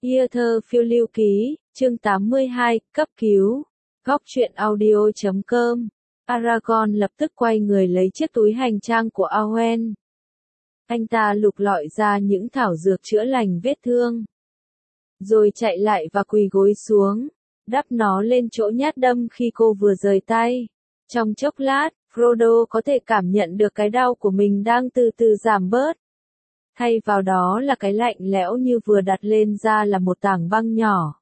Yeater phiêu lưu ký, chương 82, cấp cứu. Góc truyện audio.com. Aragorn lập tức quay người lấy chiếc túi hành trang của Arwen. Anh ta lục lọi ra những thảo dược chữa lành vết thương. Rồi chạy lại và quỳ gối xuống, đắp nó lên chỗ nhát đâm khi cô vừa rời tay. Trong chốc lát, Frodo có thể cảm nhận được cái đau của mình đang từ từ giảm bớt. Thay vào đó là cái lạnh lẽo như vừa đặt lên da là một tảng băng nhỏ.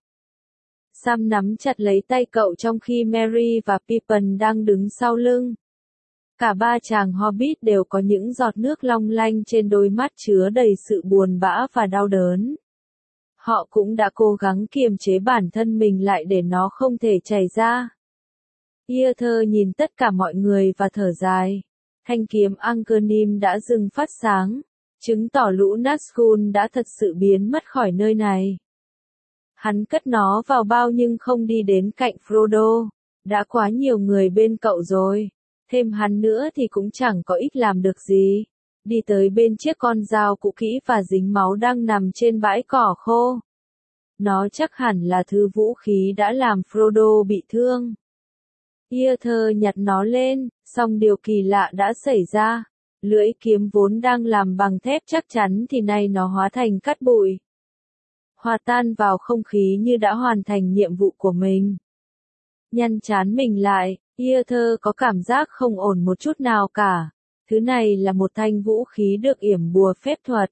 Sam nắm chặt lấy tay cậu trong khi Merry và Pippin đang đứng sau lưng. Cả ba chàng Hobbit đều có những giọt nước long lanh trên đôi mắt chứa đầy sự buồn bã và đau đớn. Họ cũng đã cố gắng kiềm chế bản thân mình lại để nó không thể chảy ra. Yeater nhìn tất cả mọi người và thở dài. Thanh kiếm Angernim đã dừng phát sáng, chứng tỏ lũ Nazgûl đã thật sự biến mất khỏi nơi này. Hắn cất nó vào bao nhưng không đi đến cạnh Frodo. Đã quá nhiều người bên cậu rồi. Thêm hắn nữa thì cũng chẳng có ích làm được gì. Đi tới bên chiếc con dao cũ kỹ và dính máu đang nằm trên bãi cỏ khô. Nó chắc hẳn là thứ vũ khí đã làm Frodo bị thương. Yeater nhặt nó lên, song điều kỳ lạ đã xảy ra. Lưỡi kiếm vốn đang làm bằng thép chắc chắn thì nay nó hóa thành cát bụi. Hòa tan vào không khí như đã hoàn thành nhiệm vụ của mình. Nhăn trán mình lại, Yeater có cảm giác không ổn một chút nào cả. Thứ này là một thanh vũ khí được yểm bùa phép thuật.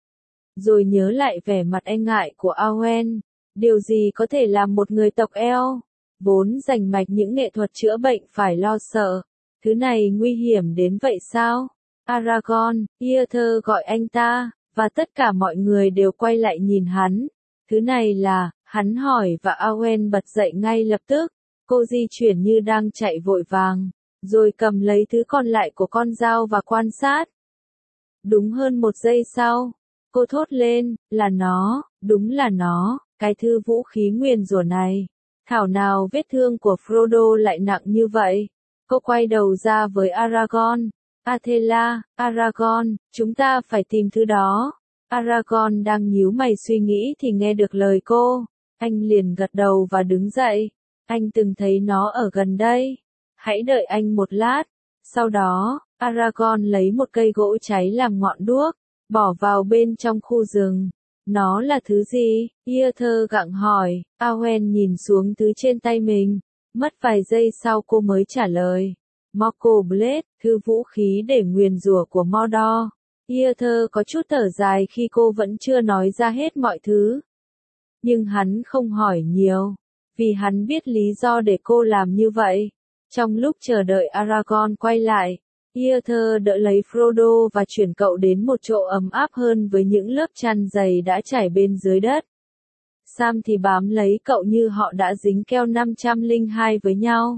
Rồi nhớ lại vẻ mặt e ngại của Arwen. Điều gì có thể làm một người tộc Eo, vốn rành mạch những nghệ thuật chữa bệnh phải lo sợ. Thứ này nguy hiểm đến vậy sao? Aragorn, Yeater gọi anh ta, và tất cả mọi người đều quay lại nhìn hắn. Thứ này là, hắn hỏi và Arwen bật dậy ngay lập tức. Cô di chuyển như đang chạy vội vàng, rồi cầm lấy thứ còn lại của con dao và quan sát. Đúng hơn một giây sau, cô thốt lên, là nó, đúng là nó, cái thứ vũ khí nguyền rủa này. Thảo nào vết thương của Frodo lại nặng như vậy. Cô quay đầu ra với Aragorn. Athela, Aragorn, chúng ta phải tìm thứ đó. Aragorn đang nhíu mày suy nghĩ thì nghe được lời cô. Anh liền gật đầu và đứng dậy. Anh từng thấy nó ở gần đây. Hãy đợi anh một lát. Sau đó, Aragorn lấy một cây gỗ cháy làm ngọn đuốc, bỏ vào bên trong khu rừng. Nó là thứ gì? Yeater gặng hỏi. Arwen nhìn xuống thứ trên tay mình. Mất vài giây sau cô mới trả lời. Morgul Blade, thứ vũ khí để nguyền rủa của Mordor. Yeater có chút thở dài khi cô vẫn chưa nói ra hết mọi thứ. Nhưng hắn không hỏi nhiều, vì hắn biết lý do để cô làm như vậy. Trong lúc chờ đợi Aragorn quay lại, Yeater đỡ lấy Frodo và chuyển cậu đến một chỗ ấm áp hơn với những lớp chăn dày đã trải bên dưới đất. Sam thì bám lấy cậu như họ đã dính keo 502 với nhau.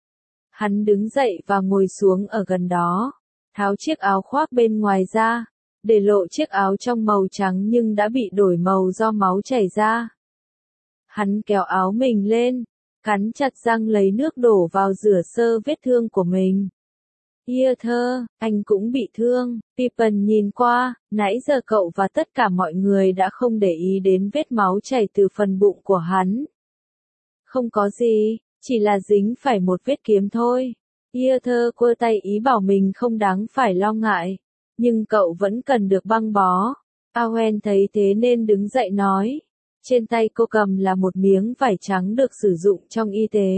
Hắn đứng dậy và ngồi xuống ở gần đó, tháo chiếc áo khoác bên ngoài ra, để lộ chiếc áo trong màu trắng nhưng đã bị đổi màu do máu chảy ra. Hắn kéo áo mình lên, cắn chặt răng lấy nước đổ vào rửa sơ vết thương của mình. Yeater, anh cũng bị thương. Pippin nhìn qua, nãy giờ cậu và tất cả mọi người đã không để ý đến vết máu chảy từ phần bụng của hắn. Không có gì, chỉ là dính phải một vết kiếm thôi. Yeater quơ tay ý bảo mình không đáng phải lo ngại. Nhưng cậu vẫn cần được băng bó. Arwen thấy thế nên đứng dậy nói. Trên tay cô cầm là một miếng vải trắng được sử dụng trong y tế.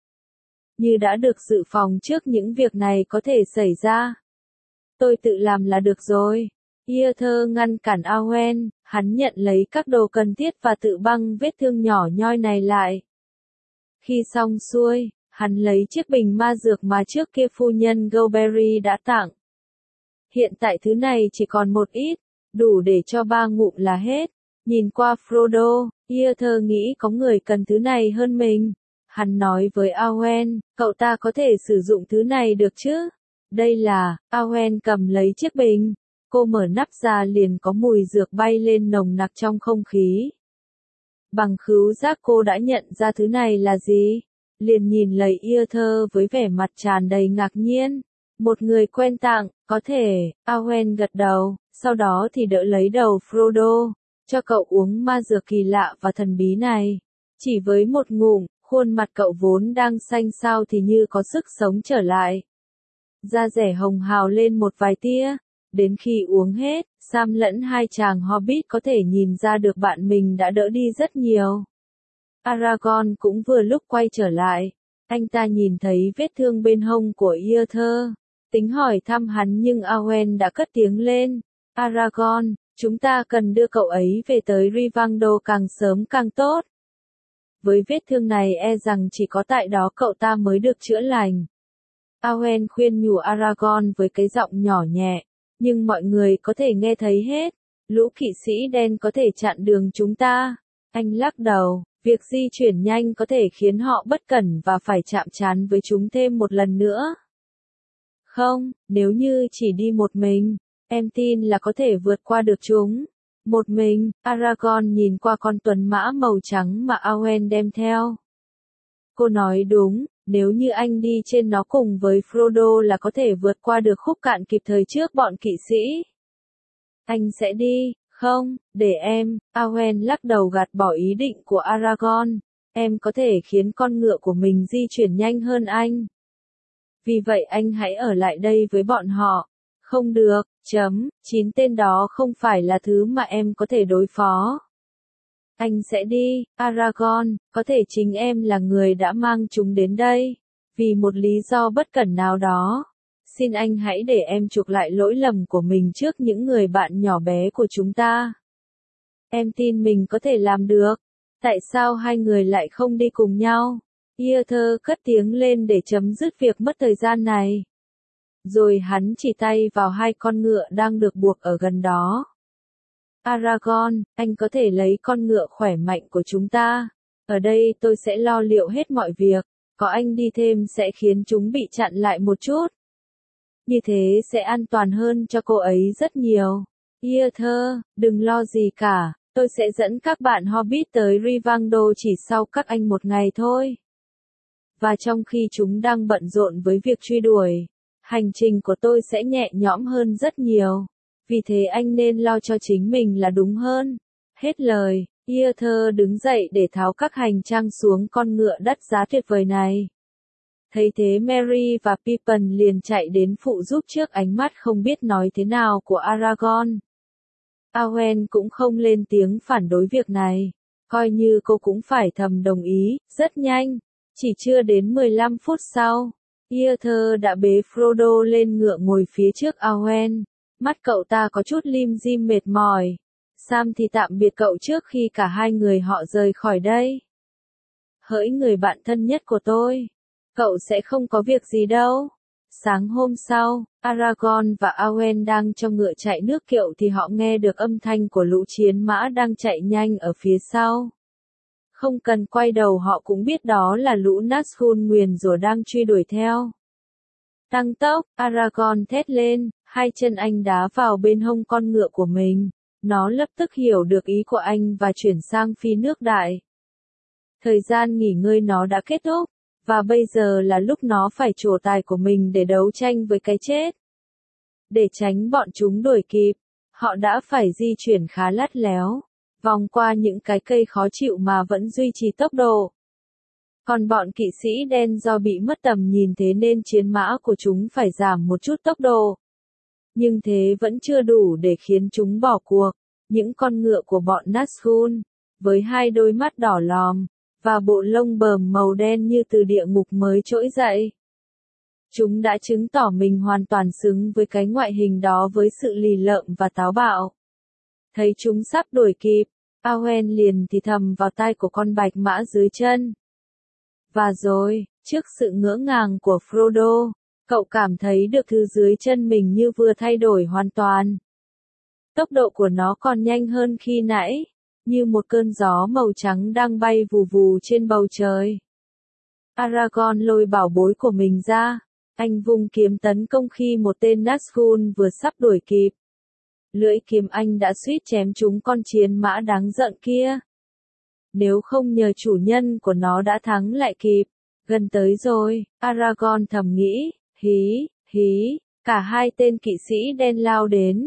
Như đã được dự phòng trước những việc này có thể xảy ra. Tôi tự làm là được rồi. Yeater ngăn cản Arwen, hắn nhận lấy các đồ cần thiết và tự băng vết thương nhỏ nhoi này lại. Khi xong xuôi, hắn lấy chiếc bình ma dược mà trước kia phu nhân Goldberry đã tặng. Hiện tại thứ này chỉ còn một ít, đủ để cho 3 ngụm là hết. Nhìn qua Frodo, Yeater nghĩ có người cần thứ này hơn mình. Hắn nói với Arwen, cậu ta có thể sử dụng thứ này được chứ? Đây là, Arwen cầm lấy chiếc bình. Cô mở nắp ra liền có mùi dược bay lên nồng nặc trong không khí. Bằng khứu giác cô đã nhận ra thứ này là gì. Liền nhìn lấy Yeater với vẻ mặt tràn đầy ngạc nhiên. Một người quen tặng, có thể, Arwen gật đầu, sau đó thì đỡ lấy đầu Frodo. cho cậu uống ma dược kỳ lạ và thần bí này. Chỉ với một ngụm, khuôn mặt cậu vốn đang xanh xao thì như có sức sống trở lại. Da rẻ hồng hào lên một vài tia. Đến khi uống hết, Sam lẫn hai chàng Hobbit có thể nhìn ra được bạn mình đã đỡ đi rất nhiều. Aragorn cũng vừa lúc quay trở lại. Anh ta nhìn thấy vết thương bên hông của Arthur. Tính hỏi thăm hắn nhưng Arwen đã cất tiếng lên. Aragorn, chúng ta cần đưa cậu ấy về tới Rivendell càng sớm càng tốt. Với vết thương này e rằng chỉ có tại đó cậu ta mới được chữa lành. Arwen khuyên nhủ Aragorn với cái giọng nhỏ nhẹ, nhưng mọi người có thể nghe thấy hết. Lũ kỵ sĩ đen có thể chặn đường chúng ta. Anh lắc đầu, việc di chuyển nhanh có thể khiến họ bất cẩn và phải chạm trán với chúng thêm một lần nữa. Không, nếu như chỉ đi một mình, em tin là có thể vượt qua được chúng. Một mình, Aragorn nhìn qua con tuần mã màu trắng mà Arwen đem theo. Cô nói đúng, nếu như anh đi trên nó cùng với Frodo là có thể vượt qua được khúc cạn kịp thời trước bọn kỵ sĩ. Anh sẽ đi, không, để em, Arwen lắc đầu gạt bỏ ý định của Aragorn. Em có thể khiến con ngựa của mình di chuyển nhanh hơn anh. Vì vậy anh hãy ở lại đây với bọn họ. Không được, 9 tên đó không phải là thứ mà em có thể đối phó. Anh sẽ đi, Aragorn, có thể chính em là người đã mang chúng đến đây. Vì một lý do bất cẩn nào đó. Xin anh hãy để em chuộc lại lỗi lầm của mình trước những người bạn nhỏ bé của chúng ta. Em tin mình có thể làm được. Tại sao hai người lại không đi cùng nhau? Arthur cất tiếng lên để chấm dứt việc mất thời gian này. Rồi hắn chỉ tay vào hai con ngựa đang được buộc ở gần đó. Aragorn, anh có thể lấy con ngựa khỏe mạnh của chúng ta. Ở đây tôi sẽ lo liệu hết mọi việc. Có anh đi thêm sẽ khiến chúng bị chặn lại một chút. Như thế sẽ an toàn hơn cho cô ấy rất nhiều. Arthur, đừng lo gì cả. Tôi sẽ dẫn các bạn Hobbit tới Rivendell chỉ sau các anh một ngày thôi. Và trong khi chúng đang bận rộn với việc truy đuổi, hành trình của tôi sẽ nhẹ nhõm hơn rất nhiều. Vì thế anh nên lo cho chính mình là đúng hơn. Hết lời, Arthur đứng dậy để tháo các hành trang xuống con ngựa đắt giá tuyệt vời này. Thấy thế Merry và Pippin liền chạy đến phụ giúp trước ánh mắt không biết nói thế nào của Aragorn. Arwen cũng không lên tiếng phản đối việc này. Coi như cô cũng phải thầm đồng ý, rất nhanh. Chỉ chưa đến 15 phút sau, Arthur đã bế Frodo lên ngựa ngồi phía trước Arwen. Mắt cậu ta có chút lim dim mệt mỏi. Sam thì tạm biệt cậu trước khi cả hai người họ rời khỏi đây. Hỡi người bạn thân nhất của tôi, cậu sẽ không có việc gì đâu. Sáng hôm sau, Aragorn và Arwen đang cho ngựa chạy nước kiệu thì họ nghe được âm thanh của lũ chiến mã đang chạy nhanh ở phía sau. Không cần quay đầu họ cũng biết đó là lũ Nazgûl nguyền rủa đang truy đuổi theo. Tăng tốc, Aragorn thét lên, hai chân anh đá vào bên hông con ngựa của mình. Nó lập tức hiểu được ý của anh và chuyển sang phi nước đại. Thời gian nghỉ ngơi nó đã kết thúc, và bây giờ là lúc nó phải trổ tài của mình để đấu tranh với cái chết. Để tránh bọn chúng đuổi kịp, họ đã phải di chuyển khá lắt léo, vòng qua những cái cây khó chịu mà vẫn duy trì tốc độ. Còn bọn kỵ sĩ đen do bị mất tầm nhìn thế nên chiến mã của chúng phải giảm một chút tốc độ. Nhưng thế vẫn chưa đủ để khiến chúng bỏ cuộc. Những con ngựa của bọn Nazgûl, với hai đôi mắt đỏ lòm, và bộ lông bờm màu đen như từ địa ngục mới trỗi dậy. Chúng đã chứng tỏ mình hoàn toàn xứng với cái ngoại hình đó với sự lì lợm và táo bạo. Thấy chúng sắp đuổi kịp, Arwen liền thì thầm vào tai của con bạch mã dưới chân. Và rồi, trước sự ngỡ ngàng của Frodo, cậu cảm thấy được thứ dưới chân mình như vừa thay đổi hoàn toàn. Tốc độ của nó còn nhanh hơn khi nãy, như một cơn gió màu trắng đang bay vù vù trên bầu trời. Aragorn lôi bảo bối của mình ra, anh vung kiếm tấn công khi một tên Nazgûl vừa sắp đuổi kịp. Lưỡi kiếm anh đã suýt chém trúng con chiến mã đáng giận kia. Nếu không nhờ chủ nhân của nó đã thắng lại kịp. Gần tới rồi, Aragorn thầm nghĩ, hí, cả hai tên kỵ sĩ đen lao đến.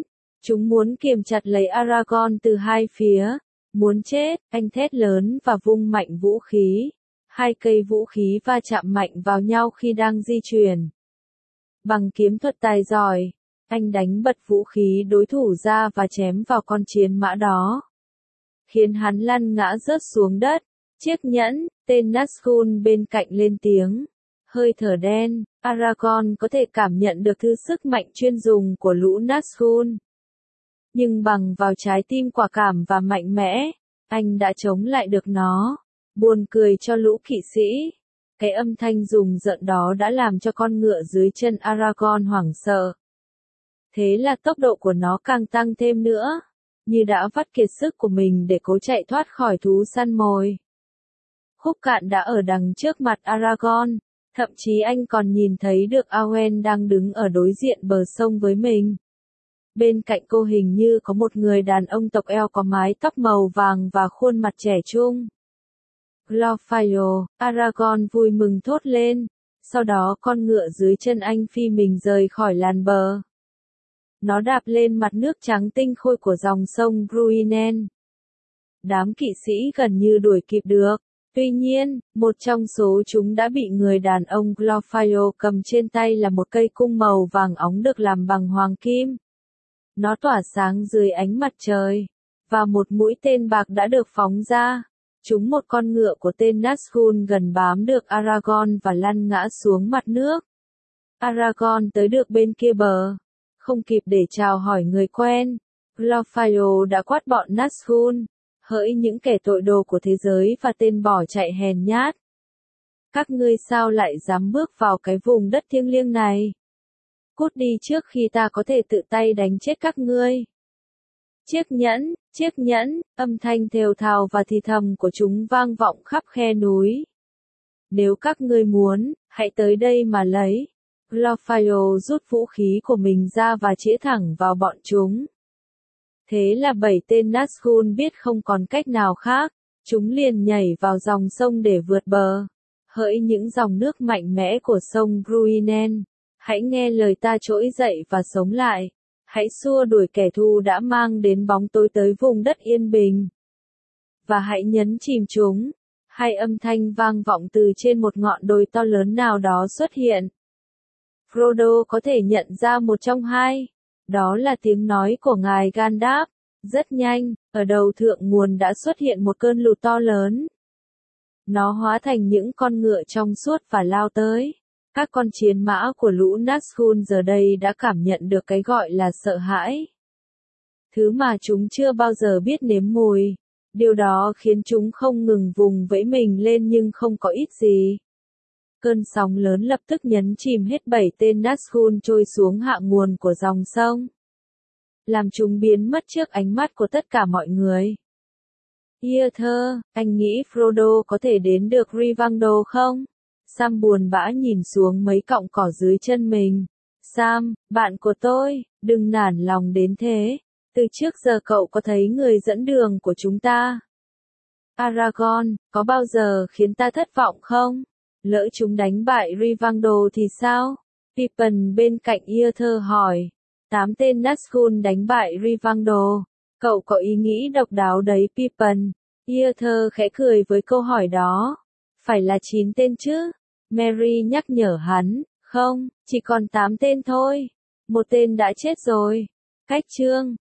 Chúng muốn kiềm chặt lấy Aragorn từ hai phía. Muốn chết, anh thét lớn và vung mạnh vũ khí. Hai cây vũ khí va chạm mạnh vào nhau khi đang di chuyển. Bằng kiếm thuật tài giỏi, anh đánh bật vũ khí đối thủ ra và chém vào con chiến mã đó, khiến hắn lăn ngã rớt xuống đất. Chiếc nhẫn, tên Nazgûl bên cạnh lên tiếng. Hơi thở đen, Aragorn có thể cảm nhận được thứ sức mạnh chuyên dùng của lũ Nazgûl. Nhưng bằng vào trái tim quả cảm và mạnh mẽ, anh đã chống lại được nó. Buồn cười cho lũ kỵ sĩ. Cái âm thanh rùng rợn đó đã làm cho con ngựa dưới chân Aragorn hoảng sợ. Thế là tốc độ của nó càng tăng thêm nữa, như đã vắt kiệt sức của mình để cố chạy thoát khỏi thú săn mồi. Khúc cạn đã ở đằng trước mặt Aragorn, thậm chí anh còn nhìn thấy được Arwen đang đứng ở đối diện bờ sông với mình. Bên cạnh cô hình như có một người đàn ông tộc eo có mái tóc màu vàng và khuôn mặt trẻ trung. Glorfindel, Aragorn vui mừng thốt lên, sau đó con ngựa dưới chân anh phi mình rời khỏi làn bờ. Nó đạp lên mặt nước trắng tinh khôi của dòng sông Bruinen. Đám kỵ sĩ gần như đuổi kịp được. Tuy nhiên, một trong số chúng đã bị người đàn ông Glorfindel cầm trên tay là một cây cung màu vàng óng được làm bằng hoàng kim. Nó tỏa sáng dưới ánh mặt trời, và một mũi tên bạc đã được phóng ra. Trúng một con ngựa của tên Nazgûl gần bám được Aragorn và lăn ngã xuống mặt nước. Aragorn tới được bên kia bờ. Không kịp để chào hỏi người quen, Glorfindel đã quát bọn Nazgûl. Hỡi những kẻ tội đồ của thế giới và tên bỏ chạy hèn nhát. Các ngươi sao lại dám bước vào cái vùng đất thiêng liêng này? Cút đi trước khi ta có thể tự tay đánh chết các ngươi. Chiếc nhẫn, âm thanh thều thào và thì thầm của chúng vang vọng khắp khe núi. Nếu các ngươi muốn, hãy tới đây mà lấy. Glorfindel rút vũ khí của mình ra và chĩa thẳng vào bọn chúng. Thế là 7 tên Nazgûl biết không còn cách nào khác, chúng liền nhảy vào dòng sông để vượt bờ. Hỡi những dòng nước mạnh mẽ của sông Bruinen, hãy nghe lời ta trỗi dậy và sống lại. Hãy xua đuổi kẻ thù đã mang đến bóng tối tới vùng đất yên bình. Và hãy nhấn chìm chúng. Hai âm thanh vang vọng từ trên một ngọn đồi to lớn nào đó xuất hiện. Frodo có thể nhận ra một trong hai. Đó là tiếng nói của ngài Gandalf. Rất nhanh, ở đầu thượng nguồn đã xuất hiện một cơn lụt to lớn. Nó hóa thành những con ngựa trong suốt và lao tới. Các con chiến mã của lũ Nazgûl giờ đây đã cảm nhận được cái gọi là sợ hãi. Thứ mà chúng chưa bao giờ biết nếm mùi. Điều đó khiến chúng không ngừng vùng vẫy mình lên nhưng không có ích gì. Cơn sóng lớn lập tức nhấn chìm hết 7 tên Nazgûl trôi xuống hạ nguồn của dòng sông. Làm chúng biến mất trước ánh mắt của tất cả mọi người. Iarthur, anh nghĩ Frodo có thể đến được Rivendell không? Sam buồn bã nhìn xuống mấy cọng cỏ dưới chân mình. Sam, bạn của tôi, đừng nản lòng đến thế. Từ trước giờ cậu có thấy người dẫn đường của chúng ta? Aragorn, có bao giờ khiến ta thất vọng không? Lỡ chúng đánh bại Rivendell thì sao? Pippin bên cạnh Iarthur hỏi. 8 tên Nazgûl đánh bại Rivendell. Cậu có ý nghĩ độc đáo đấy Pippin. Iarthur khẽ cười với câu hỏi đó. Phải là 9 tên chứ? Merry nhắc nhở hắn. Không, chỉ còn 8 tên thôi. Một tên đã chết rồi. Cách chương.